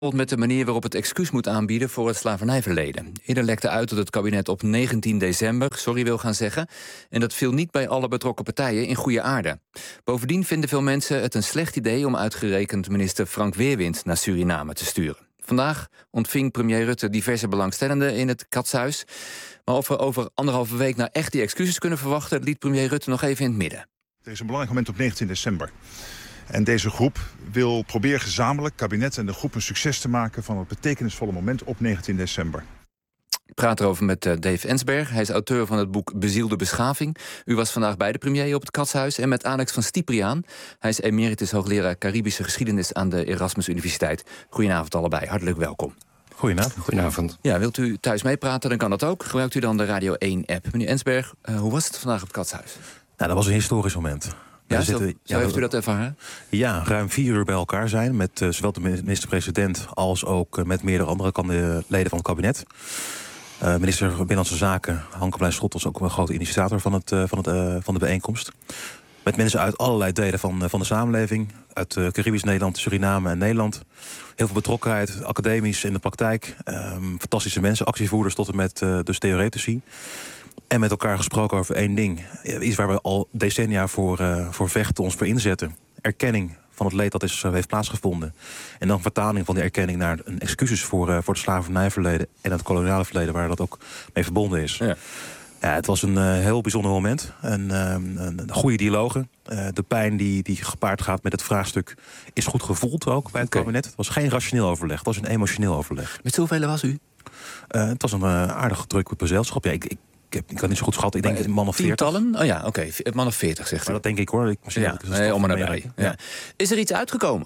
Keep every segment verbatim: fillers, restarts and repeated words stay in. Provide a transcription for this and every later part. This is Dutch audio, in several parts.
met de manier waarop het excuus moet aanbieden voor het slavernijverleden. Eerder lekte uit dat het kabinet op negentien december sorry wil gaan zeggen. En dat viel niet bij alle betrokken partijen in goede aarde. Bovendien vinden veel mensen het een slecht idee om uitgerekend minister Frank Weerwind naar Suriname te sturen. Vandaag ontving premier Rutte diverse belangstellenden in het Katshuis. Maar of we over anderhalve week nou echt die excuses kunnen verwachten, liet premier Rutte nog even in het midden. Er is een belangrijk moment op negentien december. En deze groep wil proberen gezamenlijk, kabinet en de groep, een succes te maken van het betekenisvolle moment op negentien december. Ik praat erover met uh, Dave Ensberg. Hij is auteur van het boek Bezielde Beschaving. U was vandaag bij de premier op het Katshuis. En met Alex van Stipriaan. Hij is emeritus hoogleraar Caribische geschiedenis aan de Erasmus Universiteit. Goedenavond allebei, hartelijk welkom. Goedenavond. Goedenavond. Ja, wilt u thuis meepraten, dan kan dat ook. Gebruikt u dan de Radio één-app. Meneer Ensberg, uh, hoe was het vandaag op het Katshuis? Nou, dat was een historisch moment. Ja, zo, zitten, zo ja, heeft u dat ervaren? Ja, ruim vier uur bij elkaar zijn met uh, zowel de minister-president als ook uh, met meerdere andere kande- leden van het kabinet. Uh, minister van Binnenlandse Zaken, Hanke Bluis-Schot, was ook een grote initiator van, het, uh, van, het, uh, van de bijeenkomst. Met mensen uit allerlei delen van, uh, van de samenleving. Uit uh, Caribisch Nederland, Suriname en Nederland. Heel veel betrokkenheid, academisch in de praktijk. Um, fantastische mensen, actievoerders tot en met uh, dus theoretici. En met elkaar gesproken over één ding. Iets waar we al decennia voor, uh, voor vechten, ons voor inzetten. Erkenning van het leed dat is, uh, heeft plaatsgevonden. En dan vertaling van die erkenning naar een excuses voor, uh, voor het slavernijverleden en het koloniale verleden, waar dat ook mee verbonden is. Ja. Ja, het was een uh, heel bijzonder moment. Een, uh, een goede dialogen. Uh, de pijn die, die gepaard gaat met het vraagstuk is goed gevoeld ook bij het okay. kabinet. Het was geen rationeel overleg, het was een emotioneel overleg. Met hoeveel was u? Uh, het was een uh, aardig druk gezelschap. Ja, ik, ik Ik, heb, ik kan niet zo goed schatten. Ik denk een man of veertig. Tientallen? Oh ja, oké. Okay. Man of veertig, zegt u. Maar dat denk ik hoor. Ik, misschien ja, nee, om en nabij. Ja. Ja. Is er iets uitgekomen?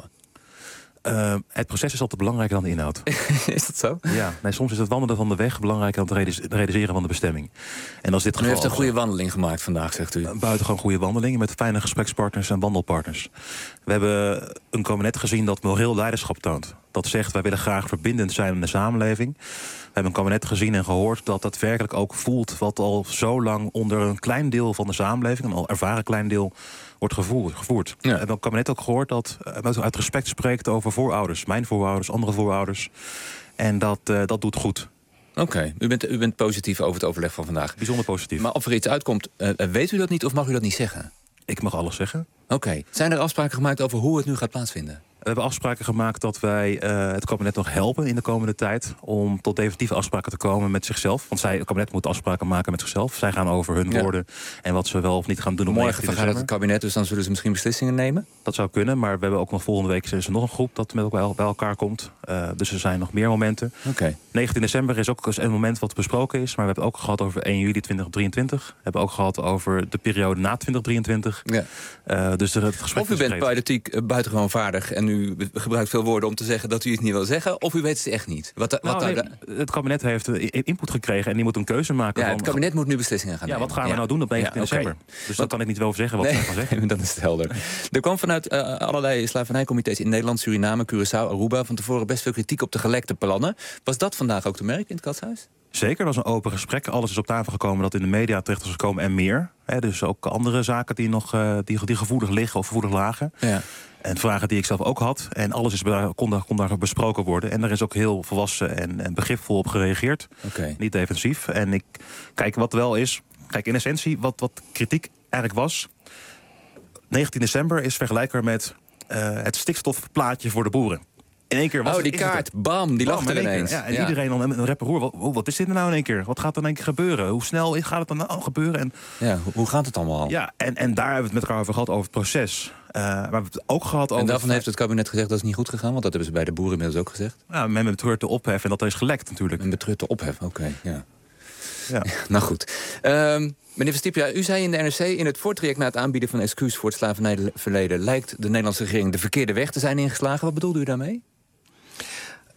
Uh, het proces is altijd belangrijker dan de inhoud. Is dat zo? Ja, nee, soms is het wandelen van de weg belangrijker dan het realiseren van de bestemming. En als dit geval, u heeft een goede wandeling gemaakt vandaag, zegt u. Uh, buitengewoon goede wandelingen met fijne gesprekspartners en wandelpartners. We hebben een kabinet gezien dat moreel leiderschap toont. Dat zegt, wij willen graag verbindend zijn in de samenleving. We hebben een kabinet gezien en gehoord dat dat werkelijk ook voelt wat al zo lang onder een klein deel van de samenleving, een al ervaren klein deel, wordt gevoerd. gevoerd. Ja. We hebben een kabinet ook gehoord dat uh, uit respect spreekt over voorouders. Mijn voorouders, andere voorouders. En dat, uh, dat doet goed. Oké, okay. u, bent, u bent positief over het overleg van vandaag. Bijzonder positief. Maar of er iets uitkomt, uh, weet u dat niet of mag u dat niet zeggen? Ik mag alles zeggen. Oké. Okay. Zijn er afspraken gemaakt over hoe het nu gaat plaatsvinden? We hebben afspraken gemaakt dat wij uh, het kabinet nog helpen in de komende tijd om tot definitieve afspraken te komen met zichzelf. Want zij, het kabinet moet afspraken maken met zichzelf. Zij gaan over hun ja. woorden en wat ze wel of niet gaan doen. Morgen vergadert het kabinet, dus dan zullen ze misschien beslissingen nemen? Dat zou kunnen, maar we hebben ook nog volgende week is er nog een groep dat met elkaar bij elkaar komt. Uh, dus er zijn nog meer momenten. Okay. negentien december is ook een moment wat besproken is, maar we hebben het ook gehad over één juli tweeduizend drieëntwintig. We hebben ook gehad over de periode na twintig drieëntwintig. Ja. Uh, dus er, het gesprek of u bent politiek uh, buitengewoon vaardig en u gebruikt veel woorden om te zeggen dat u het niet wil zeggen, of u weet het echt niet? Wat, nou, wat nee, het kabinet heeft input gekregen en die moet een keuze maken. Ja, van, het kabinet moet nu beslissingen gaan ja, nemen. Wat gaan we ja. nou doen op negentien ja, okay. december? Dus dan kan ik niet wel over zeggen wat nee, we gaan zeggen. Dat is het helder. Er kwam vanuit uh, allerlei slavernijcomité's in Nederland, Suriname, Curaçao, Aruba van tevoren best veel kritiek op de gelekte plannen. Was dat vandaag ook te merken in het Katshuis? Zeker, dat was een open gesprek. Alles is op tafel gekomen dat in de media terecht is gekomen en meer. He, dus ook andere zaken die nog uh, die, die gevoelig liggen of gevoelig lagen. Ja. En vragen die ik zelf ook had. En alles is, kon, daar, kon daar besproken worden. En er is ook heel volwassen en, en begripvol op gereageerd. Okay. Niet defensief. En ik kijk wat wel is. Kijk, in essentie, wat, wat kritiek eigenlijk was. negentien december is vergelijkbaar met uh, het stikstofplaatje voor de boeren. In één keer was oh, die kaart, bam, die lag er ineens. Ja, en ja. iedereen dan een rapper hoor. Wat, wat is dit nou in één keer? Wat gaat er in één keer gebeuren? Hoe snel gaat het dan nou gebeuren? En, ja, hoe gaat het allemaal? Ja, en, en daar hebben we het met elkaar over gehad, over het proces. Uh, maar we hebben het ook gehad over. En daarvan heeft het kabinet gezegd dat is niet goed gegaan, want dat hebben ze bij de boeren inmiddels ook gezegd. Ja, men betreurt de ophef en dat is gelekt natuurlijk. Men betreurt de ophef, oké, okay, ja. Ja. Nou goed. Um, meneer Verstipia, u zei in de N R C in het voortraject na het aanbieden van excuus voor het slavernijverleden lijkt de Nederlandse regering de verkeerde weg te zijn ingeslagen. Wat bedoelde u daarmee?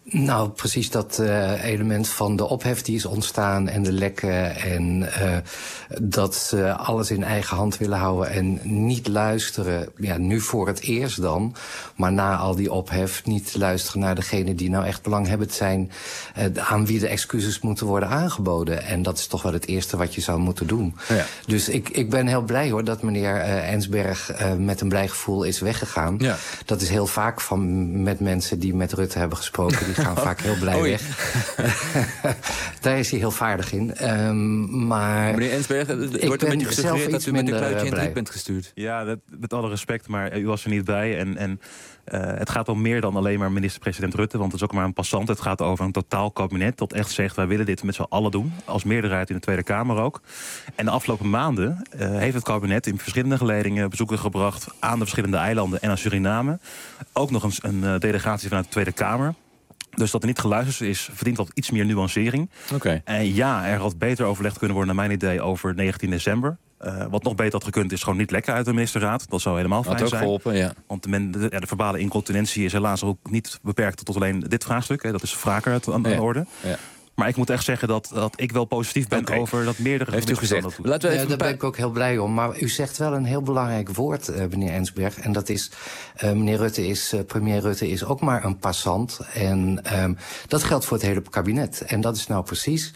Nou, precies dat uh, element van de ophef die is ontstaan en de lekken en uh, dat ze alles in eigen hand willen houden en niet luisteren, ja, nu voor het eerst dan, maar na al die ophef niet luisteren naar degene die nou echt belanghebbend zijn, uh, aan wie de excuses moeten worden aangeboden. En dat is toch wel het eerste wat je zou moeten doen. Ja. Dus ik, ik ben heel blij hoor dat meneer uh, Ensberg uh, met een blij gevoel is weggegaan. Ja. Dat is heel vaak van met mensen die met Rutte hebben gesproken. Die gaan vaak heel blij Oei. weg. Daar is hij heel vaardig in. Um, maar meneer Ensberg, er wordt een beetje gesuggereerd dat u met een kluitje in het riet bent gestuurd. Ja, dat, met alle respect, maar u was er niet bij. En, en uh, het gaat om meer dan alleen maar minister-president Rutte. Want het is ook maar een passant. Het gaat over een totaal kabinet dat echt zegt, wij willen dit met z'n allen doen. Als meerderheid in de Tweede Kamer ook. En de afgelopen maanden uh, heeft het kabinet in verschillende geledingen bezoeken gebracht aan de verschillende eilanden en aan Suriname. Ook nog eens een uh, delegatie vanuit de Tweede Kamer. Dus dat er niet geluisterd is, verdient dat iets meer nuancering. Okay. En ja, er had beter overlegd kunnen worden, naar mijn idee, over negentien december. Uh, wat nog beter had gekund, is gewoon niet lekker uit de ministerraad. Dat zou helemaal fijn had ook zijn. Geholpen, ja. Want de, men, de, ja, de verbale incontinentie is helaas ook niet beperkt tot alleen dit vraagstuk. Hè. Dat is vaker aan, aan de ja. orde. Ja. Maar ik moet echt zeggen dat, dat ik wel positief ben okay. over dat meerdere... Heeft u gezegd. Dat Laten we even ja, daar ben ik ook heel blij om. Maar u zegt wel een heel belangrijk woord, uh, meneer Ensberg. En dat is, uh, meneer Rutte is, uh, premier Rutte is ook maar een passant. En um, dat geldt voor het hele kabinet. En dat is nou precies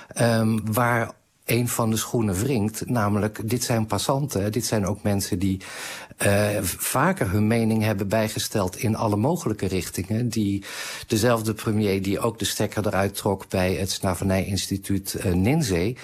um, waar een van de schoenen wringt. Namelijk, dit zijn passanten. Dit zijn ook mensen die uh, vaker hun mening hebben bijgesteld in alle mogelijke richtingen. Die dezelfde premier die ook de stekker eruit trok bij het Slavernijinstituut uh, Ninzee.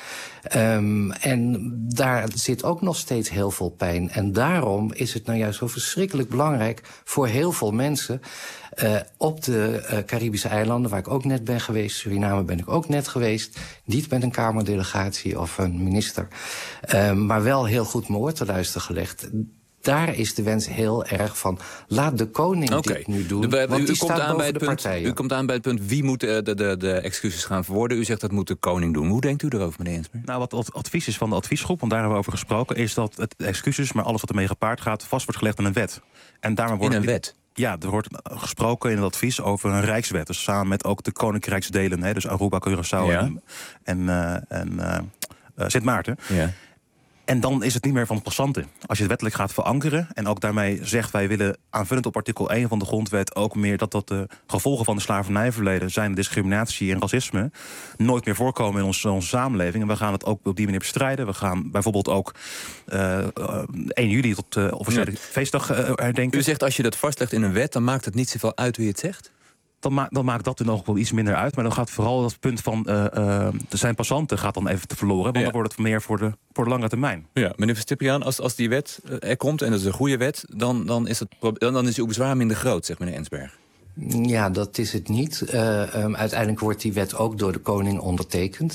Um, en daar zit ook nog steeds heel veel pijn. En daarom is het nou juist zo verschrikkelijk belangrijk voor heel veel mensen Uh, op de uh, Caribische eilanden, waar ik ook net ben geweest, Suriname ben ik ook net geweest, niet met een kamerdelegatie of een minister, uh, maar wel heel goed mijn oor te luisteren gelegd. Daar is de wens heel erg van, laat de koning okay. dit nu doen, de, want u, die u staat komt aan bij het de punt, partijen. U komt aan bij het punt, wie moet de, de, de, de excuses gaan verwoorden? U zegt dat moet de koning doen. Hoe denkt u erover, meneer Ensberg? Nou, wat het advies is van de adviesgroep, want daar hebben we over gesproken, is dat het excuses, maar alles wat ermee gepaard gaat, vast wordt gelegd in een wet. En daarmee wordt in een wet? Ja, er wordt gesproken in het advies over een rijkswet. Dus samen met ook de koninkrijksdelen, hè, dus Aruba, Curaçao ja. en, en, uh, en uh, uh, Sint Maarten. Ja. En dan is het niet meer van passanten. Als je het wettelijk gaat verankeren en ook daarmee zegt, wij willen aanvullend op artikel één van de grondwet ook meer dat dat de gevolgen van de slavernijverleden zijn, discriminatie en racisme, nooit meer voorkomen in onze, onze samenleving. En we gaan het ook op die manier bestrijden. We gaan bijvoorbeeld ook uh, één juli tot uh, officiële ja. feestdag uh, herdenken. U zegt, als je dat vastlegt in een wet, dan maakt het niet zoveel uit wie het zegt? Dan, ma dan maakt dat er nog wel iets minder uit. Maar dan gaat vooral dat punt van uh, uh, er zijn passanten gaat dan even te verloren. Want ja. dan wordt het meer voor de, voor de lange termijn. Ja, meneer Cipriaan, als, als die wet er komt en dat is een goede wet, dan, dan, is, het, dan is uw bezwaar minder groot, zegt meneer Ensberg. Ja, dat is het niet. Uh, um, uiteindelijk wordt die wet ook door de koning ondertekend.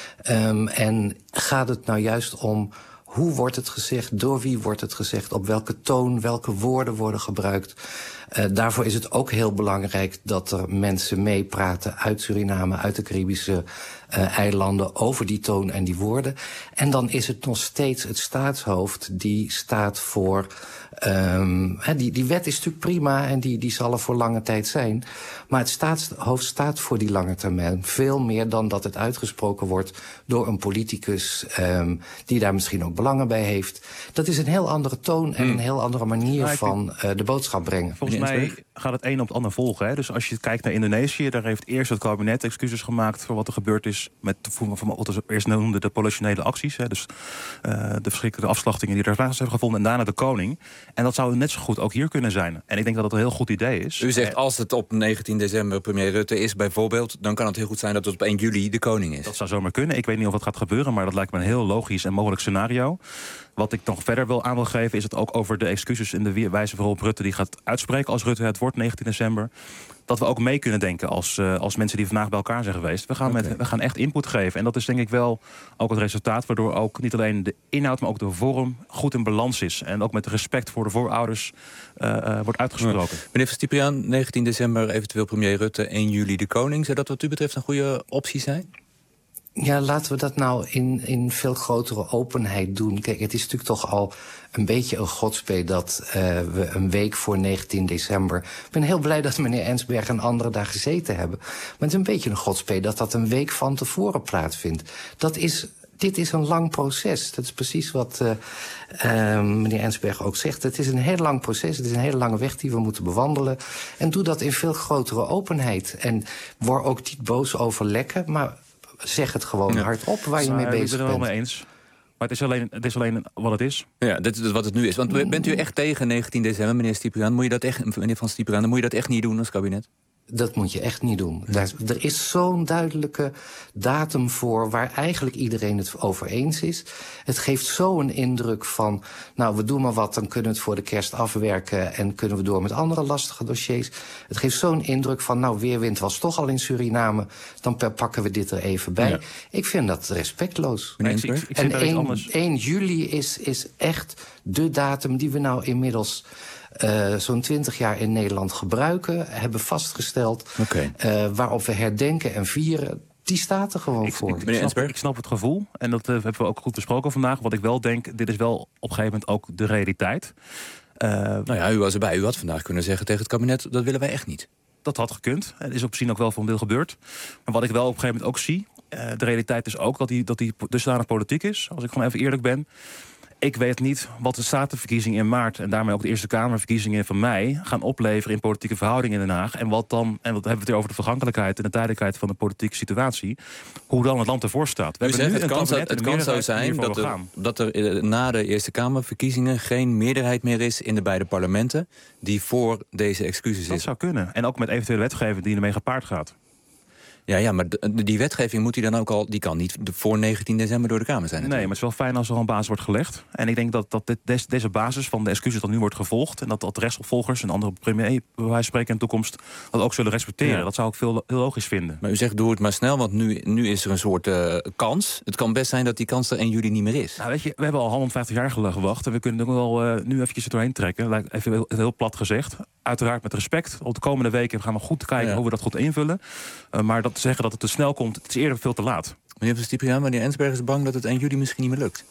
Um, en gaat het nou juist om, hoe wordt het gezegd, door wie wordt het gezegd, op welke toon, welke woorden worden gebruikt. Uh, daarvoor is het ook heel belangrijk dat er mensen meepraten uit Suriname, uit de Caribische uh, eilanden, over die toon en die woorden. En dan is het nog steeds het staatshoofd die staat voor, Um, he, die, die wet is natuurlijk prima en die, die zal er voor lange tijd zijn. Maar het staatshoofd staat voor die lange termijn. Veel meer dan dat het uitgesproken wordt door een politicus um, die daar misschien ook belangen bij heeft. Dat is een heel andere toon en een heel andere manier ja, van uh, de boodschap brengen. Volgens mij gaat het een op het ander volgen. Hè? Dus als je kijkt naar Indonesië, daar heeft eerst het kabinet excuses gemaakt voor wat er gebeurd is met wat we eerst noemden de politionele acties. Hè? Dus uh, de verschrikkelijke afslachtingen die daar plaats hebben gevonden en daarna de koning. En dat zou net zo goed ook hier kunnen zijn. En ik denk dat dat een heel goed idee is. U zegt, als het op negentien december premier Rutte is bijvoorbeeld, dan kan het heel goed zijn dat het op één juli de koning is. Dat zou zomaar kunnen. Ik weet niet of het gaat gebeuren, maar dat lijkt me een heel logisch en mogelijk scenario. Wat ik nog verder wil aan wil geven, is het ook over de excuses en de wijze waarop Rutte die gaat uitspreken als Rutte het wordt negentien december. Dat we ook mee kunnen denken als, uh, als mensen die vandaag bij elkaar zijn geweest. We gaan, okay. met, we gaan echt input geven. En dat is denk ik wel ook het resultaat, waardoor ook niet alleen de inhoud, maar ook de vorm goed in balans is. En ook met respect voor de voorouders uh, uh, wordt uitgesproken. Ja. Meneer Cipriaan, negentien december eventueel premier Rutte, één juli de koning. Zou dat wat u betreft een goede optie zijn? Ja, laten we dat nou in, in veel grotere openheid doen. Kijk, het is natuurlijk toch al een beetje een godspee dat uh, we een week voor negentien december... Ik ben heel blij dat meneer Ensberg en anderen daar gezeten hebben. Maar het is een beetje een godspee dat dat een week van tevoren plaatsvindt. Dat is... Dit is een lang proces. Dat is precies wat uh, uh, meneer Ensberg ook zegt. Het is een heel lang proces. Het is een hele lange weg die we moeten bewandelen. En doe dat in veel grotere openheid. En word ook niet boos over lekken, maar zeg het gewoon ja. hardop waar je nou, mee bezig bent. Ik ben het er wel mee eens. Maar het is, alleen, het is alleen wat het is. Ja, dit is wat het nu is. Want bent u echt tegen negentien december, meneer Stieperaan? Moet je dat echt, meneer Van Stieperaan, dan moet je dat echt niet doen als kabinet? Dat moet je echt niet doen. Daar, er is zo'n duidelijke datum voor waar eigenlijk iedereen het over eens is. Het geeft zo'n indruk van, nou, we doen maar wat, dan kunnen we het voor de kerst afwerken en kunnen we door met andere lastige dossiers. Het geeft zo'n indruk van, nou, Weerwind was toch al in Suriname, dan pakken we dit er even bij. Ja. Ik vind dat respectloos. Nee, ik, ik, ik en één juli is, is echt de datum die we nou inmiddels... Uh, zo'n twintig jaar in Nederland gebruiken, hebben vastgesteld... Okay. Uh, waarop we herdenken en vieren, die staat er gewoon ik, voor. Ik, ik, snap, ik snap het gevoel, en dat uh, hebben we ook goed besproken vandaag. Wat ik wel denk, dit is wel op een gegeven moment ook de realiteit. Uh, nou ja, u was erbij, u had vandaag kunnen zeggen tegen het kabinet... dat willen wij echt niet. Dat had gekund, het is op zich ook wel voor een deel gebeurd. Maar wat ik wel op een gegeven moment ook zie... Uh, de realiteit is ook dat die, dat die dusdanig politiek is, als ik gewoon even eerlijk ben... Ik weet niet wat de statenverkiezingen in maart... en daarmee ook de Eerste Kamerverkiezingen van mei... gaan opleveren in politieke verhoudingen in Den Haag. En wat dan, en wat hebben we het hier over de vergankelijkheid... en de tijdelijkheid van de politieke situatie... hoe dan het land ervoor staat. We U hebben zegt, nu het kan, zo, het kan zo zijn dat er, dat er na de Eerste Kamerverkiezingen... geen meerderheid meer is in de beide parlementen... die voor deze excuses is. Dat zou kunnen. En ook met eventuele wetgeving die ermee gepaard gaat. Ja, ja, maar die wetgeving moet die dan ook al... die kan niet voor negentien december door de Kamer zijn. Natuurlijk. Nee, maar het is wel fijn als er al een basis wordt gelegd. En ik denk dat, dat dit, des, deze basis van de excuses dan nu wordt gevolgd... en dat, dat rechtsopvolgers en andere premier, bij wijze van spreken in de toekomst... dat ook zullen respecteren. Ja. Dat zou ik veel, heel logisch vinden. Maar u zegt, doe het maar snel, want nu, nu is er een soort uh, kans. Het kan best zijn dat die kans er één juli niet meer is. Nou, weet je, we hebben al honderdvijftig jaar gewacht... en we kunnen er wel uh, nu eventjes er doorheen trekken. Even heel, heel plat gezegd. Uiteraard met respect. Op de komende weken gaan we goed kijken ja. hoe we dat goed invullen. Uh, maar dat te zeggen dat het te snel komt, het is eerder veel te laat. Meneer Van Stieperaan, meneer Ensberg is bang dat het één juli misschien niet meer lukt.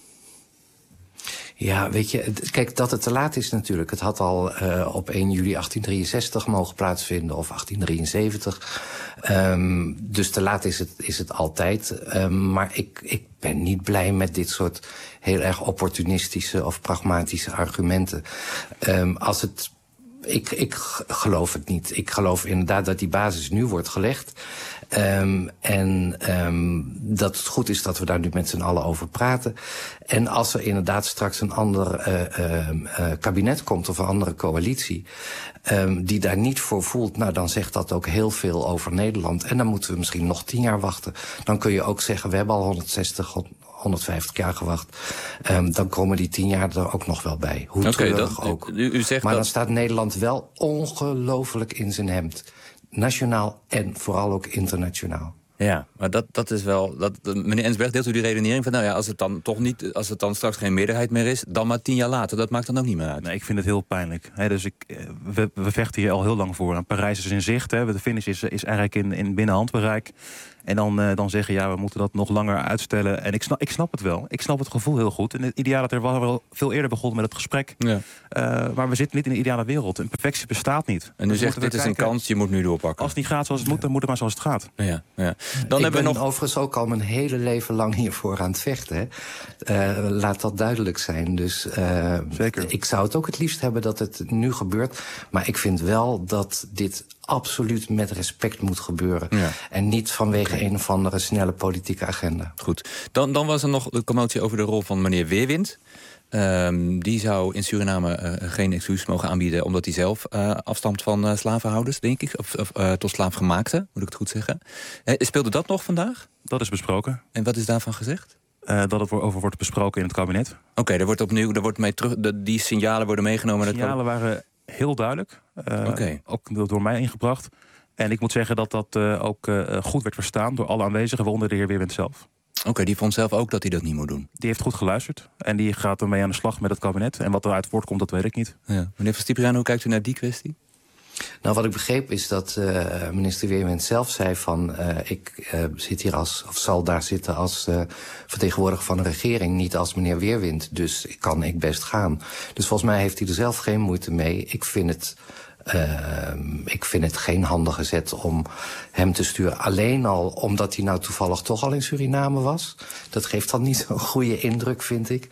Ja, weet je, kijk, dat het te laat is natuurlijk. Het had al uh, op één juli achttien drieënzestig mogen plaatsvinden of achttien drieënzeventig. Um, dus te laat is het, is het altijd. Um, maar ik, ik ben niet blij met dit soort heel erg opportunistische of pragmatische argumenten. Um, als het... Ik, ik geloof het niet. Ik geloof inderdaad dat die basis nu wordt gelegd. Um, en um, dat het goed is dat we daar nu met z'n allen over praten. En als er inderdaad straks een ander uh, uh, uh, kabinet komt of een andere coalitie... Um, die daar niet voor voelt, nou dan zegt dat ook heel veel over Nederland. En dan moeten we misschien nog tien jaar wachten. Dan kun je ook zeggen, we hebben al honderdzestig... honderdvijftig jaar gewacht. Um, dan komen die tien jaar er ook nog wel bij. Hoe okay, treurig dat, ook. U, u zegt maar dat... dan staat Nederland wel ongelooflijk in zijn hemd. Nationaal en vooral ook internationaal. Ja, maar dat, dat is wel... Dat, meneer Ensberg, deelt u die redenering van... nou ja, als het dan toch niet, als het dan straks geen meerderheid meer is... dan maar tien jaar later, dat maakt dan ook niet meer uit. Nee, ik vind het heel pijnlijk. He, dus ik, we, we vechten hier al heel lang voor. En Parijs is in zicht, he. De finish is, is eigenlijk in, in binnen handbereik. En dan, uh, dan zeggen, ja, we moeten dat nog langer uitstellen. En ik snap, ik snap het wel. Ik snap het gevoel heel goed. En het ideaal dat er wel veel eerder begonnen met het gesprek. Ja. Uh, maar we zitten niet in een ideale wereld. Een perfectie bestaat niet. En u dus zegt, dit is kijken, een kans, je moet nu doorpakken. Als het niet gaat zoals het moet, dan moet het maar zoals het gaat. Ja, ja. Dan ik hebben ben we nog... overigens ook al mijn hele leven lang hiervoor aan het vechten. Hè. Uh, laat dat duidelijk zijn. Dus uh, Zeker. Ik zou het ook het liefst hebben dat het nu gebeurt. Maar ik vind wel dat dit absoluut met respect moet gebeuren. Ja. En niet vanwege okay. een of andere snelle politieke agenda. Goed. Dan, dan was er nog de commotie over de rol van meneer Weerwind. Um, die zou in Suriname uh, geen excuus mogen aanbieden... omdat hij zelf uh, afstamt van uh, slavenhouders, denk ik. Of, of uh, tot slaafgemaakte, moet ik het goed zeggen. Uh, speelde dat nog vandaag? Dat is besproken. En wat is daarvan gezegd? Uh, dat het over wordt besproken in het kabinet. Oké, okay, er wordt opnieuw, er wordt mee terug, de, die signalen worden meegenomen. De signalen waren heel duidelijk. Uh, okay. Ook door mij ingebracht. En ik moet zeggen dat dat uh, ook uh, goed werd verstaan door alle aanwezigen, waaronder de heer Weerwind zelf. Oké, okay, die vond zelf ook dat hij dat niet moet doen? Die heeft goed geluisterd en die gaat ermee aan de slag met het kabinet. En wat eruit voortkomt, dat weet ik niet. Ja. Meneer Van Stieperaan, hoe kijkt u naar die kwestie? Nou, wat ik begreep is dat uh, minister Weerwind zelf zei van... Uh, ik uh, zit hier als, of zal daar zitten als uh, vertegenwoordiger van de regering... niet als meneer Weerwind, dus kan ik best gaan. Dus volgens mij heeft hij er zelf geen moeite mee. Ik vind het... Uh, ik vind het geen handige zet om hem te sturen. Alleen al omdat hij nou toevallig toch al in Suriname was. Dat geeft dan niet zo'n goede indruk, vind ik.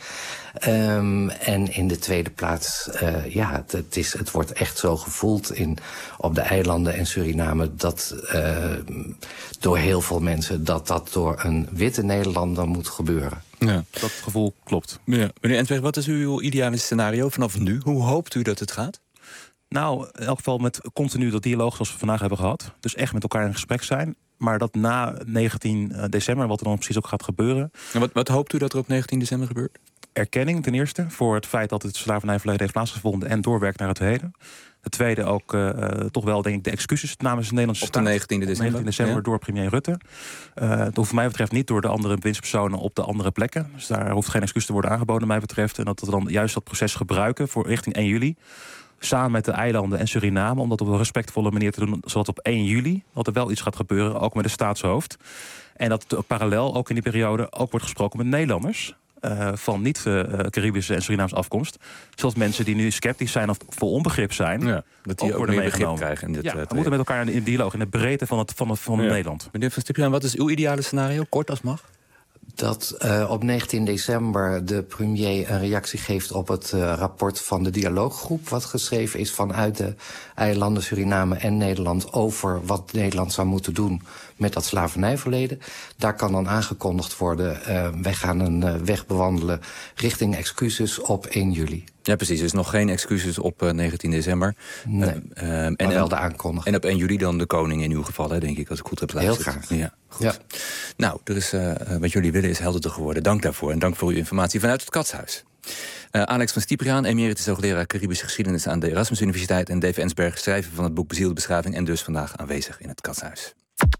Um, en in de tweede plaats, uh, ja, het, is, het wordt echt zo gevoeld in, op de eilanden en Suriname... dat uh, door heel veel mensen dat dat door een witte Nederlander moet gebeuren. Ja, dat gevoel klopt. Ja. Meneer Ensberg, wat is uw ideale scenario vanaf nu? Hoe hoopt u dat het gaat? Nou, in elk geval met continu dat dialoog zoals we vandaag hebben gehad. Dus echt met elkaar in gesprek zijn. Maar dat na negentien december, wat er dan precies ook gaat gebeuren... En wat, wat hoopt u dat er op negentien december gebeurt? Erkenning ten eerste voor het feit dat het slavernijverleden heeft plaatsgevonden... en doorwerkt naar het heden. Het tweede ook uh, toch wel, denk ik, de excuses namens de Nederlandse staat. Op de negentiende december. negentiende december ja. door premier Rutte. Uh, dat hoeft mij betreft niet door de andere bewindspersonen op de andere plekken. Dus daar hoeft geen excuus te worden aangeboden, mij betreft. En dat we dan juist dat proces gebruiken voor richting één juli... samen met de eilanden en Suriname, om dat op een respectvolle manier te doen... zodat op één juli dat er wel iets gaat gebeuren, ook met de staatshoofd. En dat het parallel ook in die periode ook wordt gesproken met Nederlanders... Uh, van niet-Caribische en Surinaamse afkomst. Zodat mensen die nu sceptisch zijn of vol onbegrip zijn... Ja, dat die ook, ook meer begrip krijgen. In dit, ja, uh, we moeten met elkaar in dialoog, in de breedte van, het, van, het, van ja. Nederland. Meneer Van Stipjaan, wat is uw ideale scenario? Kort als mag. Dat uh, op negentien december de premier een reactie geeft op het uh, rapport van de dialooggroep... wat geschreven is vanuit de eilanden Suriname en Nederland... over wat Nederland zou moeten doen met dat slavernijverleden. Daar kan dan aangekondigd worden... Uh, wij gaan een uh, weg bewandelen richting excuses op één juli. Ja, precies. Dus nog geen excuses op uh, negentien december. Nee, uh, uh, en, wel de aankondiging. En op één juli dan de koning in uw geval, hè, denk ik, als ik goed heb geluisterd. Heel graag. Ja, goed. Ja. Nou, er is, uh, wat jullie willen is helderder geworden. Dank daarvoor en dank voor uw informatie vanuit het Katshuis. Uh, Alex van Stipjaan, emeritus hoogleraar Caribische geschiedenis aan de Erasmus Universiteit... en Dave Ensberg, schrijver van het boek Bezielde Beschaving... en dus vandaag aanwezig in het Katshuis.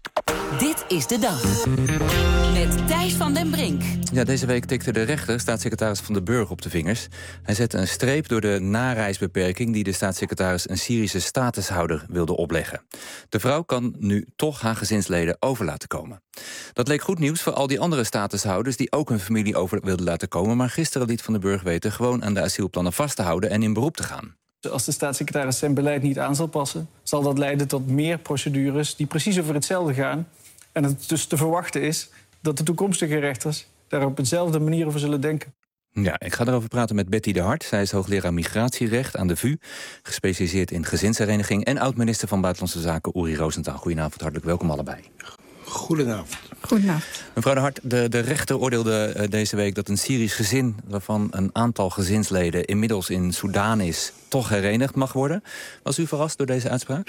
Dit is de dag. Met Thijs van den Brink. Ja, deze week tikte de rechter staatssecretaris Van den Burg op de vingers. Hij zette een streep door de nareisbeperking... die de staatssecretaris een Syrische statushouder wilde opleggen. De vrouw kan nu toch haar gezinsleden over laten komen. Dat leek goed nieuws voor al die andere statushouders... die ook hun familie over wilden laten komen. Maar gisteren liet Van den Burg weten gewoon aan de asielplannen vast te houden... en in beroep te gaan. Als de staatssecretaris zijn beleid niet aan zal passen... zal dat leiden tot meer procedures die precies over hetzelfde gaan. En het dus te verwachten is dat de toekomstige rechters... daar op dezelfde manier over zullen denken. Ja, ik ga erover praten met Betty de Hart. Zij is hoogleraar migratierecht aan de V U... gespecialiseerd in gezinshereniging... en oud-minister van Buitenlandse Zaken Uri Rosenthal. Goedenavond, hartelijk welkom allebei. Goedenavond. Goedenavond. Mevrouw de Hart, de, de rechter oordeelde uh, deze week dat een Syrisch gezin... waarvan een aantal gezinsleden inmiddels in Soedan is... toch herenigd mag worden. Was u verrast door deze uitspraak?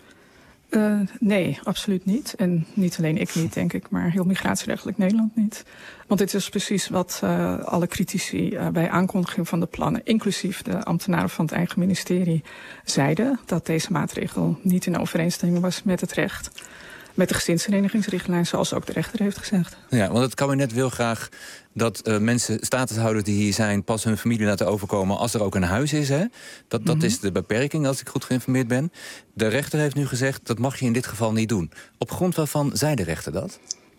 Uh, nee, absoluut niet. En niet alleen ik niet, denk ik, maar heel migratierechtelijk Nederland niet. Want dit is precies wat uh, alle critici uh, bij aankondiging van de plannen... inclusief de ambtenaren van het eigen ministerie zeiden... dat deze maatregel niet in overeenstemming was met het recht... met de gezinsherenigingsrichtlijn, zoals ook de rechter heeft gezegd. Ja, want het kabinet wil graag dat uh, mensen, statushouders die hier zijn... pas hun familie laten overkomen als er ook een huis is. Hè? Dat, dat mm-hmm. is de beperking, als ik goed geïnformeerd ben. De rechter heeft nu gezegd, dat mag je in dit geval niet doen. Op grond waarvan zei de rechter dat?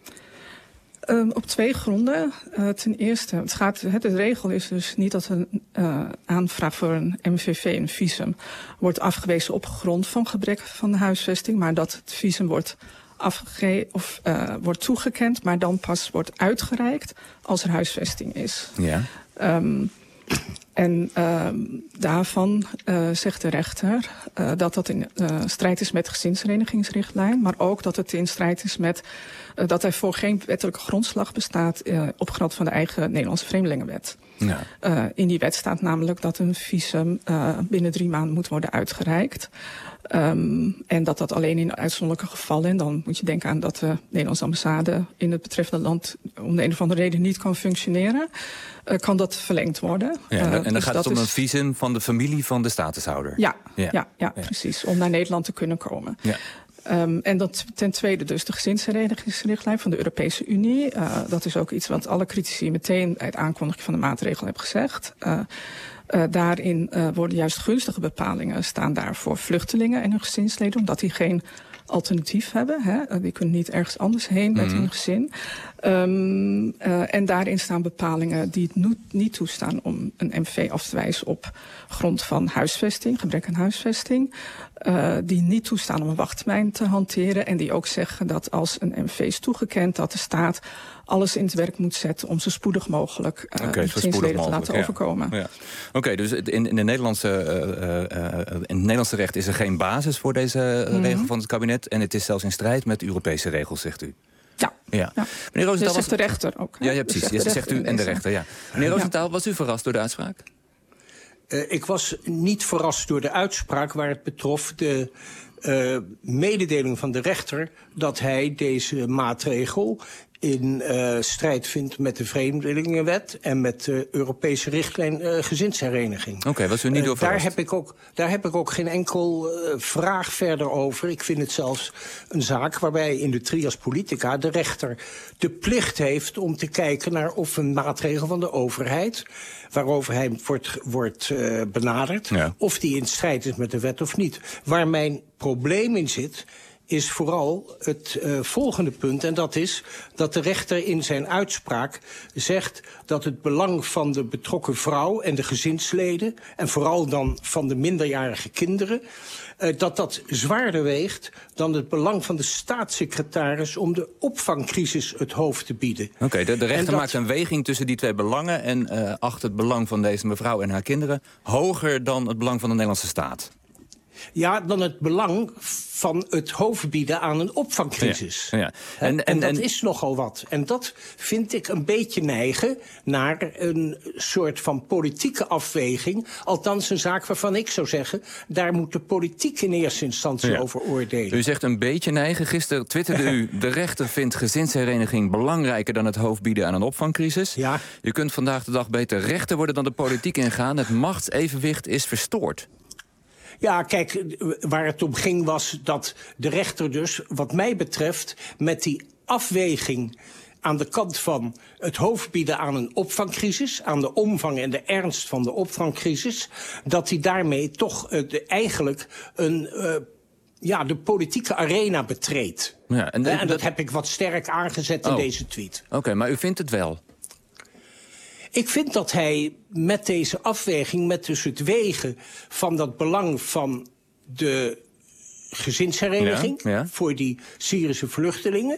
Um, op twee gronden. Uh, ten eerste, het gaat, het, de regel is dus niet dat een uh, aanvraag voor een M V V, een visum... wordt afgewezen op grond van gebrek van de huisvesting... maar dat het visum wordt afgegeven of uh, wordt toegekend, maar dan pas wordt uitgereikt als er huisvesting is. Ja. Um, en uh, daarvan uh, zegt de rechter uh, dat dat in uh, strijd is met de gezinsherenigingsrichtlijn, maar ook dat het in strijd is met uh, dat er voor geen wettelijke grondslag bestaat uh, op grond van de eigen Nederlandse Vreemdelingenwet. Ja. Uh, in die wet staat namelijk dat een visum uh, binnen drie maanden moet worden uitgereikt. Um, en dat dat alleen in uitzonderlijke gevallen, en dan moet je denken aan dat de Nederlandse ambassade in het betreffende land om de een of andere reden niet kan functioneren, uh, kan dat verlengd worden. Ja, en dan, uh, en dan dus gaat het om is... een visum van de familie van de statushouder. Ja, ja. ja, ja, ja. precies, om naar Nederland te kunnen komen. Ja. Um, en dat ten tweede dus de gezinsherenigingsrichtlijn van de Europese Unie. Uh, dat is ook iets wat alle critici meteen bij het aankondigen van de maatregel hebben gezegd. Uh, Uh, daarin uh, worden juist gunstige bepalingen staan daar voor vluchtelingen en hun gezinsleden, omdat die geen alternatief hebben. Hè? Die kunnen niet ergens anders heen met mm-hmm. hun gezin. Um, uh, en daarin staan bepalingen die het no- niet toestaan om een M V af te wijzen op grond van huisvesting, gebrek aan huisvesting. Uh, die niet toestaan om een wachttermijn te hanteren. En die ook zeggen dat als een M V is toegekend, dat de staat alles in het werk moet zetten om zo spoedig mogelijk uh, okay, gezinsleden te laten ja. overkomen. Ja. Oké, okay, dus in, in, de Nederlandse, uh, uh, uh, in het Nederlandse recht is er geen basis voor deze uh, mm-hmm. regel van het kabinet. En het is zelfs in strijd met Europese regels, zegt u. Ja. ja. ja. Meneer Rosenthal, dat zegt de rechter ook. Hè? Ja, ja, precies. Dat zegt u en de rechter, ja. Meneer Rosenthal, was u verrast door de uitspraak? Uh, ik was niet verrast door de uitspraak waar het betrof de uh, mededeling van de rechter dat hij deze maatregel in uh, strijd vindt met de Vreemdelingenwet en met de Europese richtlijn uh, gezinshereniging. Oké, okay, was u niet door uh, daar heb ik ook Daar heb ik ook geen enkel uh, vraag verder over. Ik vind het zelfs een zaak waarbij in de trias politica de rechter de plicht heeft om te kijken naar of een maatregel van de overheid, waarover hij wordt, wordt uh, benaderd, ja. of die in strijd is met de wet of niet. Waar mijn probleem in zit, is vooral het uh, volgende punt. En dat is dat de rechter in zijn uitspraak zegt dat het belang van de betrokken vrouw en de gezinsleden, en vooral dan van de minderjarige kinderen, uh, dat dat zwaarder weegt dan het belang van de staatssecretaris om de opvangcrisis het hoofd te bieden. Oké, okay, de, de rechter dat maakt een weging tussen die twee belangen en uh, acht het belang van deze mevrouw en haar kinderen hoger dan het belang van de Nederlandse staat. Ja, dan het belang van het hoofd bieden aan een opvangcrisis. Ja, ja. En, en, en dat en, is nogal wat. En dat vind ik een beetje neigen naar een soort van politieke afweging. Althans een zaak waarvan ik zou zeggen, daar moet de politiek in eerste instantie ja. over oordelen. U zegt een beetje neigen. Gisteren twitterde u, de rechter vindt gezinshereniging belangrijker dan het hoofd bieden aan een opvangcrisis. Ja. U kunt vandaag de dag beter rechter worden dan de politiek ingaan. Het machtsevenwicht is verstoord. Ja, kijk, waar het om ging was dat de rechter dus, wat mij betreft, met die afweging aan de kant van het hoofd bieden aan een opvangcrisis, aan de omvang en de ernst van de opvangcrisis, dat hij daarmee toch uh, de, eigenlijk een Uh, ja, de politieke arena betreedt. Ja, en, de, en dat, dat heb ik wat sterk aangezet oh. in deze tweet. Oké, okay, maar u vindt het wel? Ik vind dat hij met deze afweging, met dus het wegen van dat belang van de gezinshereniging ja, ja. voor die Syrische vluchtelingen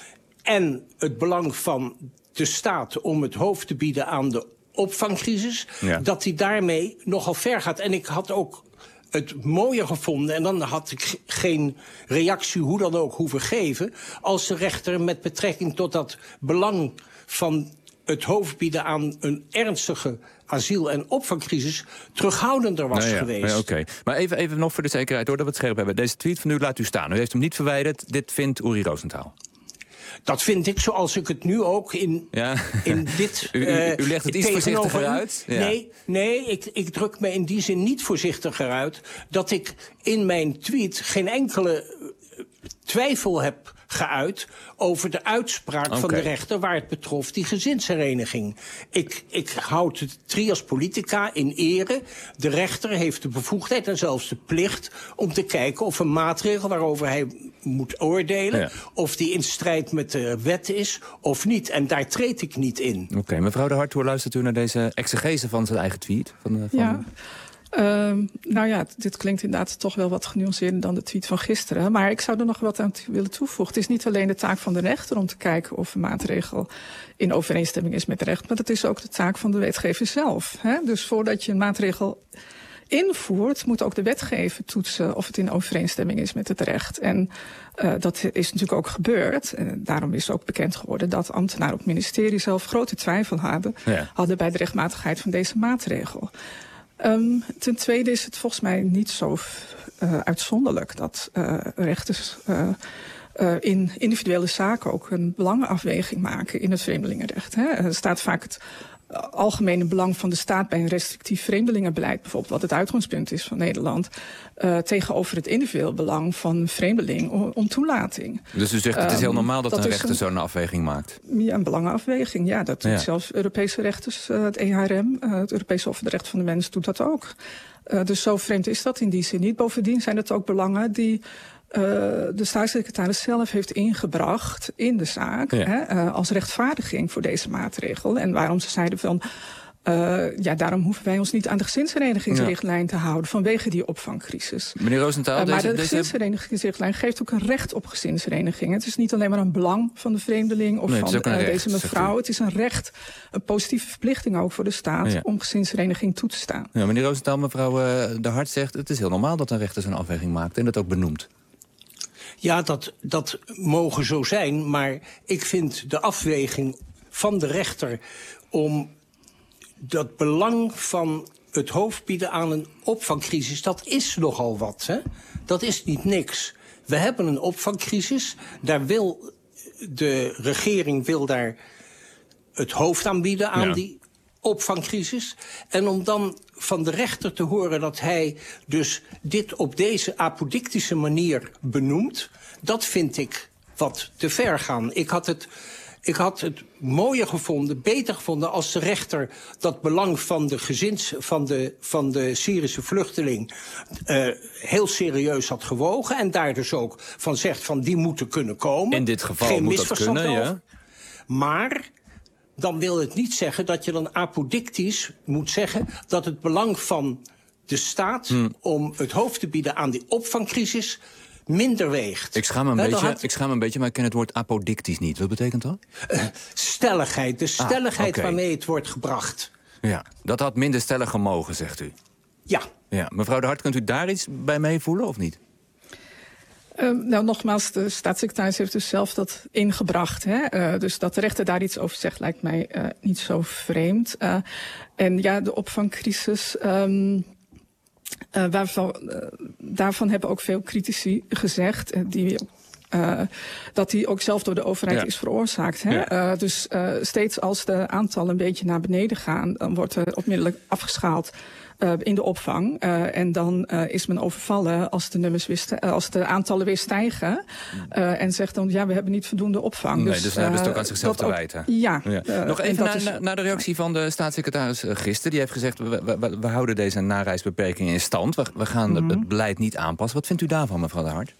en het belang van de staat om het hoofd te bieden aan de opvangcrisis, ja. dat hij daarmee nogal ver gaat. En ik had ook het mooier gevonden, en dan had ik geen reactie hoe dan ook hoeven geven, als de rechter met betrekking tot dat belang van het hoofd bieden aan een ernstige asiel- en opvangcrisis terughoudender was nou ja, geweest. Ja, Oké, okay. Maar even, even nog voor de zekerheid, hoor, dat we het scherp hebben. Deze tweet van u laat u staan. U heeft hem niet verwijderd. Dit vindt Uri Rosenthal. Dat vind ik zoals ik het nu ook in, ja. in dit u, u, u legt het iets voorzichtiger uit? Ja. Nee, nee ik, ik druk me in die zin niet voorzichtiger uit dat ik in mijn tweet geen enkele twijfel heb geuit over de uitspraak okay. van de rechter waar het betrof die gezinshereniging. Ik, ik houd het trias politica in ere. De rechter heeft de bevoegdheid en zelfs de plicht om te kijken of een maatregel waarover hij moet oordelen, ja. of die in strijd met de wet is of niet. En daar treed ik niet in. Oké, okay, mevrouw de Hart, hoe luistert u naar deze exegese van zijn eigen tweet? Van, van... Ja. Uh, nou ja, dit klinkt inderdaad toch wel wat genuanceerder dan de tweet van gisteren. Maar ik zou er nog wat aan willen toevoegen. Het is niet alleen de taak van de rechter om te kijken of een maatregel in overeenstemming is met het recht, maar het is ook de taak van de wetgever zelf. Hè? Dus voordat je een maatregel invoert, moet ook de wetgever toetsen of het in overeenstemming is met het recht. En uh, dat is natuurlijk ook gebeurd. En daarom is ook bekend geworden dat ambtenaren op het ministerie zelf grote twijfel hadden, ja. hadden bij de rechtmatigheid van deze maatregel. Um, ten tweede is het volgens mij niet zo uh, uitzonderlijk dat uh, rechters uh, uh, in individuele zaken ook een belangenafweging maken in het vreemdelingenrecht. Hè. Er staat vaak het algemene belang van de staat bij een restrictief vreemdelingenbeleid, bijvoorbeeld wat het uitgangspunt is van Nederland, uh, tegenover het individueel belang van een vreemdeling om, om toelating. Dus u zegt het is heel normaal dat, um, dat een rechter een, zo'n afweging maakt? Ja, een belangenafweging. Ja, dat doen ja. zelfs Europese rechters, uh, het E H R M, uh, het Europese Hof voor de Rechten van de Mens, doet dat ook. Uh, dus zo vreemd is dat in die zin niet. Bovendien zijn het ook belangen die Uh, de staatssecretaris zelf heeft ingebracht in de zaak, ja. hè, uh, als rechtvaardiging voor deze maatregel. En waarom ze zeiden van, uh, ja, daarom hoeven wij ons niet aan de gezinsherenigingsrichtlijn ja. te houden vanwege die opvangcrisis. Meneer Rosenthal, uh, maar deze, de deze... gezinsherenigingsrichtlijn geeft ook een recht op gezinshereniging. Het is niet alleen maar een belang van de vreemdeling of nee, van uh, recht, deze mevrouw. Het is een recht, een positieve verplichting ook voor de staat ja. om gezinshereniging toe te staan. Ja, meneer Rosenthal, mevrouw uh, De Hart zegt, het is heel normaal dat een rechter zo'n afweging maakt en dat ook benoemt. Ja, dat, dat mogen zo zijn, maar ik vind de afweging van de rechter om dat belang van het hoofd bieden aan een opvangcrisis, dat is nogal wat, hè? Dat is niet niks. We hebben een opvangcrisis, daar wil de regering wil daar het hoofd aan bieden aan ja. die opvangcrisis. En om dan van de rechter te horen dat hij dus dit op deze apodictische manier benoemt, dat vind ik wat te ver gaan. Ik had het, ik had het mooier gevonden, beter gevonden als de rechter dat belang van de gezins, van de, van de Syrische vluchteling uh, heel serieus had gewogen en daar dus ook van zegt van die moeten kunnen komen. In dit geval Geen moet dat kunnen, ja. Maar dan wil het niet zeggen dat je dan apodictisch moet zeggen dat het belang van de staat hmm. om het hoofd te bieden aan die opvangcrisis minder weegt. Ik schaam me een, He, beetje, had... ik schaam me een beetje, maar ik ken het woord apodictisch niet. Wat betekent dat? Uh, stelligheid, de stelligheid ah, okay. waarmee het wordt gebracht. Ja, dat had minder stellig gemogen, zegt u. Ja. ja. Mevrouw De Hart, kunt u daar iets bij meevoelen of niet? Uh, nou, nogmaals, de staatssecretaris heeft dus zelf dat ingebracht. Hè? Uh, dus dat de rechter daar iets over zegt, lijkt mij uh, niet zo vreemd. Uh, en ja, de opvangcrisis, Um, Uh, waarvan, uh, daarvan hebben ook veel critici gezegd uh, die, uh, dat die ook zelf door de overheid ja. is veroorzaakt. Hè? Ja. Uh, dus uh, steeds als de aantallen een beetje naar beneden gaan, dan wordt er onmiddellijk afgeschaald uh, in de opvang. Uh, en dan uh, is men overvallen als de, nummers weer st- uh, als de aantallen weer stijgen. Uh, en zegt dan, ja, we hebben niet voldoende opvang. Nee, dus, dus dan hebben ze het ook aan uh, zichzelf te ook, wijten. Ja. ja. Uh, Nog even naar, is... naar de reactie van de staatssecretaris uh, gisteren. Die heeft gezegd, we, we, we houden deze nareisbeperkingen in stand. We, we gaan mm-hmm. het beleid niet aanpassen. Wat vindt u daarvan, mevrouw De Hart?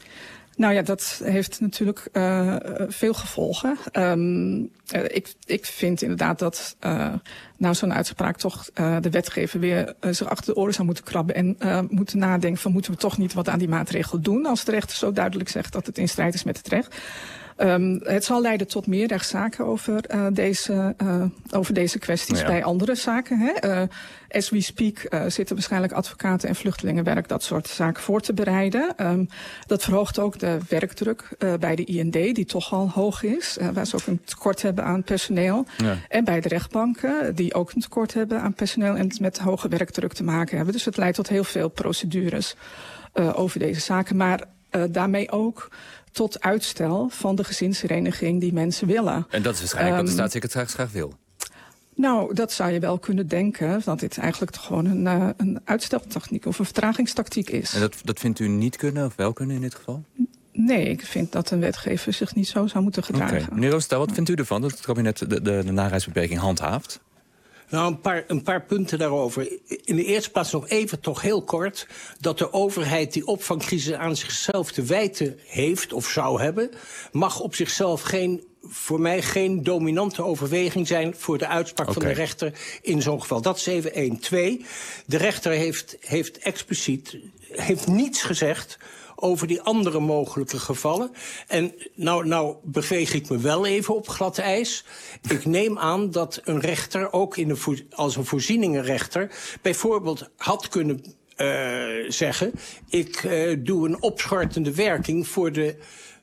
Nou ja, dat heeft natuurlijk uh, veel gevolgen. Um, uh, ik, ik vind inderdaad dat uh, nou zo'n uitspraak toch uh, de wetgever weer uh, zich achter de oren zou moeten krabben en uh, moeten nadenken van moeten we toch niet wat aan die maatregel doen als de rechter zo duidelijk zegt dat het in strijd is met het recht. Um, het zal leiden tot meer rechtszaken over, uh, deze, uh, over deze kwesties ja. bij andere zaken. Hè. Uh, as we speak uh, zitten waarschijnlijk advocaten en vluchtelingenwerk dat soort zaken voor te bereiden. Um, dat verhoogt ook de werkdruk uh, bij de I N D, die toch al hoog is. Uh, waar ze ook een tekort hebben aan personeel. Ja. En bij de rechtbanken, die ook een tekort hebben aan personeel en met hoge werkdruk te maken hebben. Dus het leidt tot heel veel procedures uh, over deze zaken. Maar uh, daarmee ook tot uitstel van de gezinshereniging die mensen willen. En dat is waarschijnlijk um, wat de staatssecretaris graag wil. Nou, dat zou je wel kunnen denken, dat dit eigenlijk toch gewoon een, uh, een uitsteltechniek of een vertragingstactiek is. En dat, dat vindt u niet kunnen of wel kunnen in dit geval? Nee, ik vind dat een wetgever zich niet zo zou moeten gedragen. Okay. Meneer Rosenthal, wat vindt u ervan dat het kabinet de, de, de nareisbeperking handhaaft? Nou, een paar, een paar punten daarover. In de eerste plaats nog even toch heel kort dat de overheid die opvangcrisis aan zichzelf te wijten heeft of zou hebben, mag op zichzelf geen, voor mij geen dominante overweging zijn voor de uitspraak okay. van de rechter in zo'n geval. Dat is even één. Twee, de rechter heeft, heeft expliciet, heeft niets gezegd over die andere mogelijke gevallen. En nou, nou beweeg ik me wel even op glad ijs. Ik neem aan dat een rechter, ook in de als een voorzieningenrechter, bijvoorbeeld had kunnen uh, zeggen, ik uh, doe een opschortende werking voor de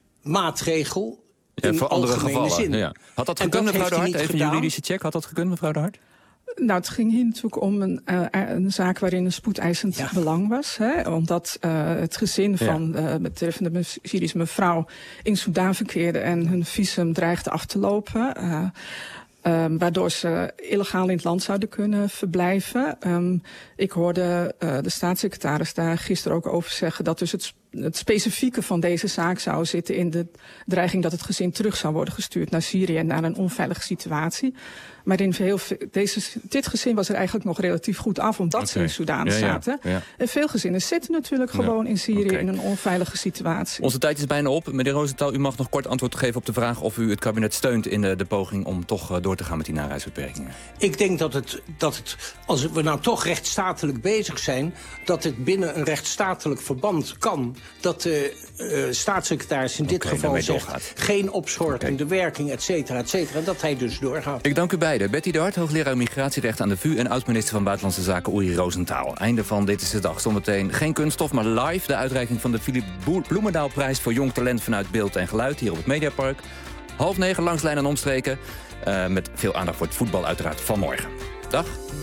maatregel ja, in voor andere gevallen. Zin. Ja. Had dat gekund, mevrouw De Hart? Even een juridische check. Had dat gekund, mevrouw De Hart? Nou, het ging hier natuurlijk om een, uh, een zaak waarin een spoedeisend ja. belang was. Hè, omdat uh, het gezin van de uh, betreffende Syrische mevrouw in Soedan verkeerde en hun visum dreigde af te lopen. Uh, Um, waardoor ze illegaal in het land zouden kunnen verblijven. Um, ik hoorde uh, de staatssecretaris daar gisteren ook over zeggen dat dus het, het specifieke van deze zaak zou zitten in de dreiging dat het gezin terug zou worden gestuurd naar Syrië en naar een onveilige situatie. Maar in veel, deze, dit gezin was er eigenlijk nog relatief goed af omdat okay. ze in Soedan ja, zaten. Ja, ja. En veel gezinnen zitten natuurlijk gewoon ja. in Syrië okay. in een onveilige situatie. Onze tijd is bijna op. Meneer Rosenthal, u mag nog kort antwoord geven op de vraag of u het kabinet steunt in de, de poging om toch uh, door te gaan met die nareisbeperkingen. Ik denk dat het, dat het, als we nou toch rechtsstatelijk bezig zijn, dat het binnen een rechtsstatelijk verband kan. Dat de uh, staatssecretaris in dit okay, geval zegt doorgaat. Geen opschortende okay. werking, et cetera, et cetera. En dat hij dus doorgaat. Ik dank u beiden. Betty de Hart, hoogleraar migratierecht aan de V U en oud-minister van Buitenlandse Zaken Uri Rosenthal. Einde van Dit is de Dag. Zometeen geen kunststof, maar live de uitreiking van de Philip Bloemendaalprijs voor jong talent vanuit beeld en geluid hier op het Mediapark. Half negen langs lijn en omstreken. Uh, met veel aandacht voor het voetbal uiteraard vanmorgen. Dag.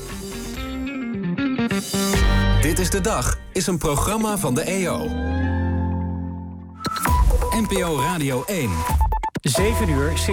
Dit is de Dag is een programma van de E O. N P O Radio één. zeven uur.